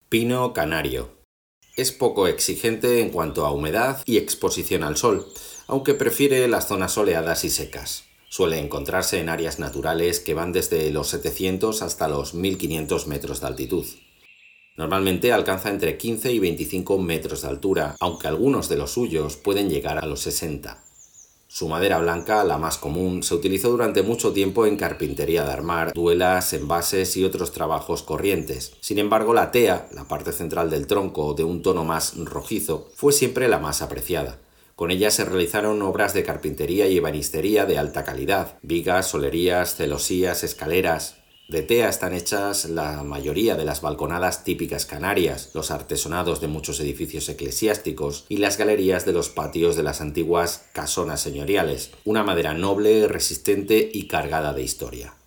Pino canario. Es poco exigente en cuanto a humedad y exposición al sol, aunque prefiere las zonas soleadas y secas. Suele encontrarse en áreas naturales que van desde los 700 hasta los 1500 metros de altitud. Normalmente alcanza entre 15 y 25 metros de altura, aunque algunos de los suyos pueden llegar a los 60. Su madera blanca, la más común, se utilizó durante mucho tiempo en carpintería de armar, duelas, envases y otros trabajos corrientes. Sin embargo, la tea, la parte central del tronco de un tono más rojizo, fue siempre la más apreciada. Con ella se realizaron obras de carpintería y ebanistería de alta calidad: vigas, solerías, celosías, escaleras. De tea están hechas la mayoría de las balconadas típicas canarias, los artesonados de muchos edificios eclesiásticos y las galerías de los patios de las antiguas casonas señoriales, una madera noble, resistente y cargada de historia.